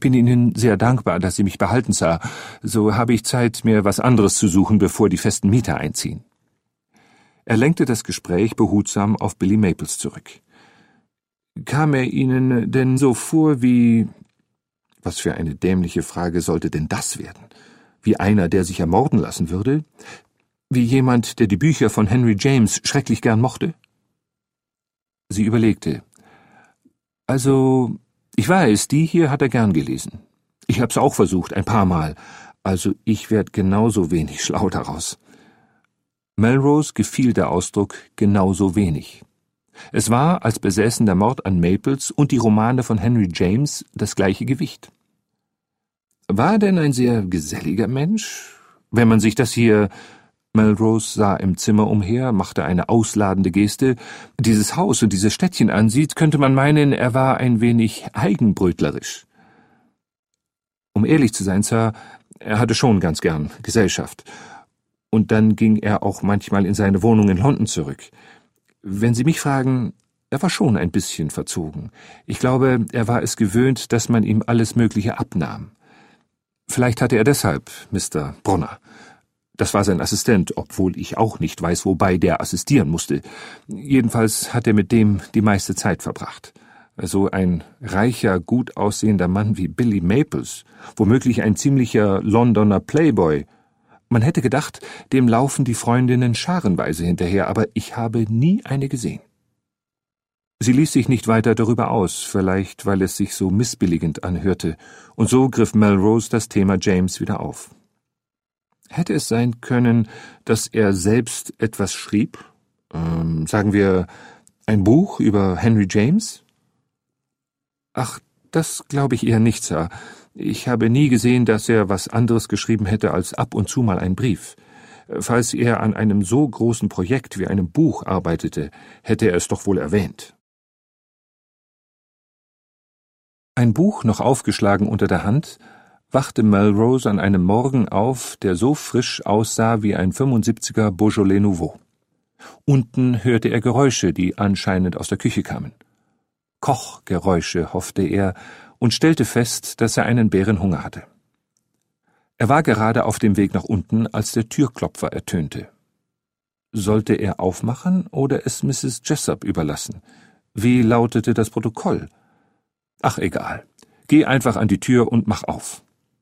bin Ihnen sehr dankbar, dass Sie mich behalten, Sir. So habe ich Zeit, mir was anderes zu suchen, bevor die festen Mieter einziehen. Er lenkte das Gespräch behutsam auf Billy Maples zurück. Kam er Ihnen denn so vor wie... Was für eine dämliche Frage sollte denn das werden? Wie einer, der sich ermorden lassen würde? Wie jemand, der die Bücher von Henry James schrecklich gern mochte? Sie überlegte. Also, ich weiß, die hier hat er gern gelesen. Ich hab's auch versucht, ein paar Mal. Also ich werd genauso wenig schlau daraus. Melrose gefiel der Ausdruck genauso wenig. Es war, als besäßen der Mord an Maples und die Romane von Henry James das gleiche Gewicht. War er denn ein sehr geselliger Mensch? Wenn man sich das hier... Melrose sah im Zimmer umher, machte eine ausladende Geste. Dieses Haus und dieses Städtchen ansieht, könnte man meinen, er war ein wenig eigenbrötlerisch. Um ehrlich zu sein, Sir, er hatte schon ganz gern Gesellschaft. Und dann ging er auch manchmal in seine Wohnung in London zurück. Wenn Sie mich fragen, er war schon ein bisschen verzogen. Ich glaube, er war es gewöhnt, dass man ihm alles Mögliche abnahm. Vielleicht hatte er deshalb Mr. Brunner. Das war sein Assistent, obwohl ich auch nicht weiß, wobei der assistieren musste. Jedenfalls hat er mit dem die meiste Zeit verbracht. Also ein reicher, gut aussehender Mann wie Billy Maples, womöglich ein ziemlicher Londoner Playboy. Man hätte gedacht, dem laufen die Freundinnen scharenweise hinterher, aber ich habe nie eine gesehen. Sie ließ sich nicht weiter darüber aus, vielleicht weil es sich so missbilligend anhörte, und so griff Melrose das Thema James wieder auf. Hätte es sein können, dass er selbst etwas schrieb? Sagen wir, ein Buch über Henry James? Ach, das glaube ich eher nicht, Sir. Ich habe nie gesehen, dass er was anderes geschrieben hätte als ab und zu mal ein Brief. Falls er an einem so großen Projekt wie einem Buch arbeitete, hätte er es doch wohl erwähnt. Ein Buch noch aufgeschlagen unter der Hand, wachte Melrose an einem Morgen auf, der so frisch aussah wie ein 75er Beaujolais Nouveau. Unten hörte er Geräusche, die anscheinend aus der Küche kamen. Kochgeräusche, hoffte er, und stellte fest, dass er einen Bärenhunger hatte. Er war gerade auf dem Weg nach unten, als der Türklopfer ertönte. Sollte er aufmachen oder es Mrs. Jessup überlassen? Wie lautete das Protokoll? Ach, egal. Geh einfach an die Tür und mach auf.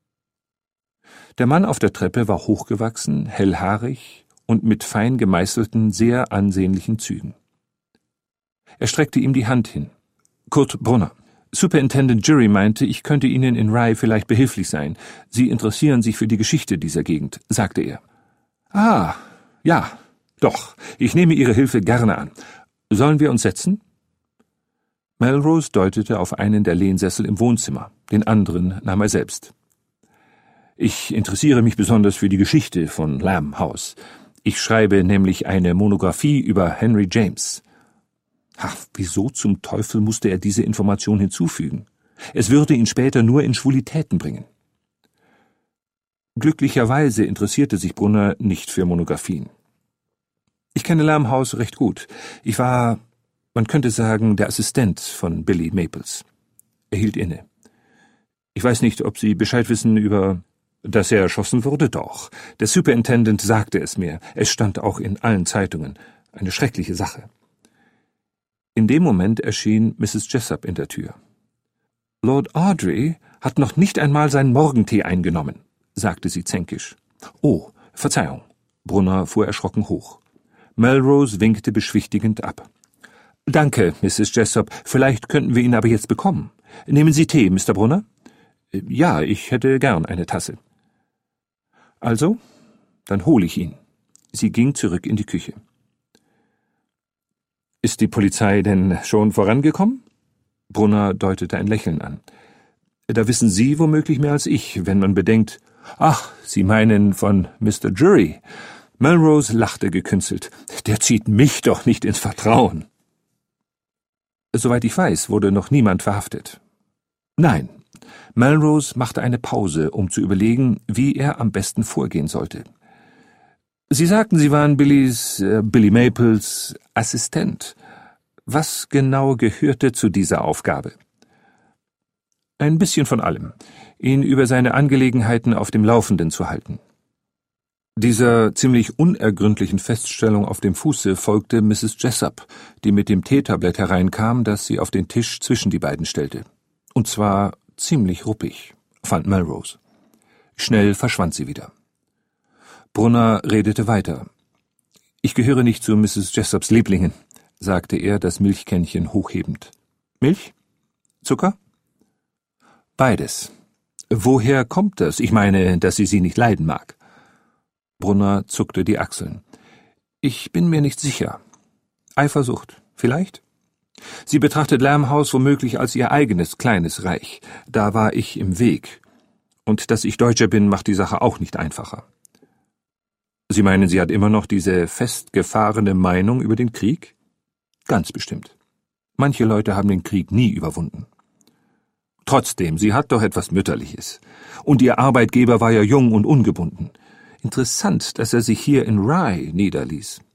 Der Mann auf der Treppe war hochgewachsen, hellhaarig und mit fein gemeißelten, sehr ansehnlichen Zügen. Er streckte ihm die Hand hin. Kurt Brunner. Superintendent Jury meinte, ich könnte Ihnen in Rye vielleicht behilflich sein. Sie interessieren sich für die Geschichte dieser Gegend, sagte er. Ah, ja, doch, ich nehme Ihre Hilfe gerne an. Sollen wir uns setzen? Melrose deutete auf einen der Lehnsessel im Wohnzimmer, den anderen nahm er selbst. Ich interessiere mich besonders für die Geschichte von Lamb House. Ich schreibe nämlich eine Monographie über Henry James. Ach, wieso zum Teufel musste er diese Information hinzufügen? Es würde ihn später nur in Schwulitäten bringen. Glücklicherweise interessierte sich Brunner nicht für Monographien. Ich kenne Lamb House recht gut. Ich war, man könnte sagen, der Assistent von Billy Maples. Er hielt inne. Ich weiß nicht, ob Sie Bescheid wissen über... Dass er erschossen wurde, doch. Der Superintendent sagte es mir. Es stand auch in allen Zeitungen. Eine schreckliche Sache. In dem Moment erschien Mrs. Jessup in der Tür. Lord Audrey hat noch nicht einmal seinen Morgentee eingenommen, sagte sie zänkisch. Oh, Verzeihung. Brunner fuhr erschrocken hoch. Melrose winkte beschwichtigend ab. Danke, Mrs. Jessup. Vielleicht könnten wir ihn aber jetzt bekommen. Nehmen Sie Tee, Mr. Brunner? Ja, ich hätte gern eine Tasse. Also, dann hole ich ihn. Sie ging zurück in die Küche. Ist die Polizei denn schon vorangekommen? Brunner deutete ein Lächeln an. Da wissen Sie womöglich mehr als ich, wenn man bedenkt... Ach, Sie meinen von Mr. Jury. Melrose lachte gekünstelt. Der zieht mich doch nicht ins Vertrauen. Soweit ich weiß, wurde noch niemand verhaftet. Nein. Melrose machte eine Pause, um zu überlegen, wie er am besten vorgehen sollte. Sie sagten, Sie waren Billy Maples Assistent. Was genau gehörte zu dieser Aufgabe? Ein bisschen von allem. Ihn über seine Angelegenheiten auf dem Laufenden zu halten. Dieser ziemlich unergründlichen Feststellung auf dem Fuße folgte Mrs. Jessup, die mit dem Teetablett hereinkam, das sie auf den Tisch zwischen die beiden stellte. Und zwar ziemlich ruppig, fand Melrose. Schnell verschwand sie wieder. Brunner redete weiter. »Ich gehöre nicht zu Mrs. Jessups Lieblingen«, sagte er, das Milchkännchen hochhebend. »Milch? Zucker?« »Beides. Woher kommt das? Ich meine, dass sie nicht leiden mag.« Brunner zuckte die Achseln. »Ich bin mir nicht sicher. Eifersucht, vielleicht? Sie betrachtet Lamb House womöglich als ihr eigenes kleines Reich. Da war ich im Weg. Und dass ich Deutscher bin, macht die Sache auch nicht einfacher.« »Sie meinen, sie hat immer noch diese festgefahrene Meinung über den Krieg?« »Ganz bestimmt. Manche Leute haben den Krieg nie überwunden.« »Trotzdem, sie hat doch etwas Mütterliches. Und ihr Arbeitgeber war ja jung und ungebunden. Interessant, dass er sich hier in Rye niederließ.«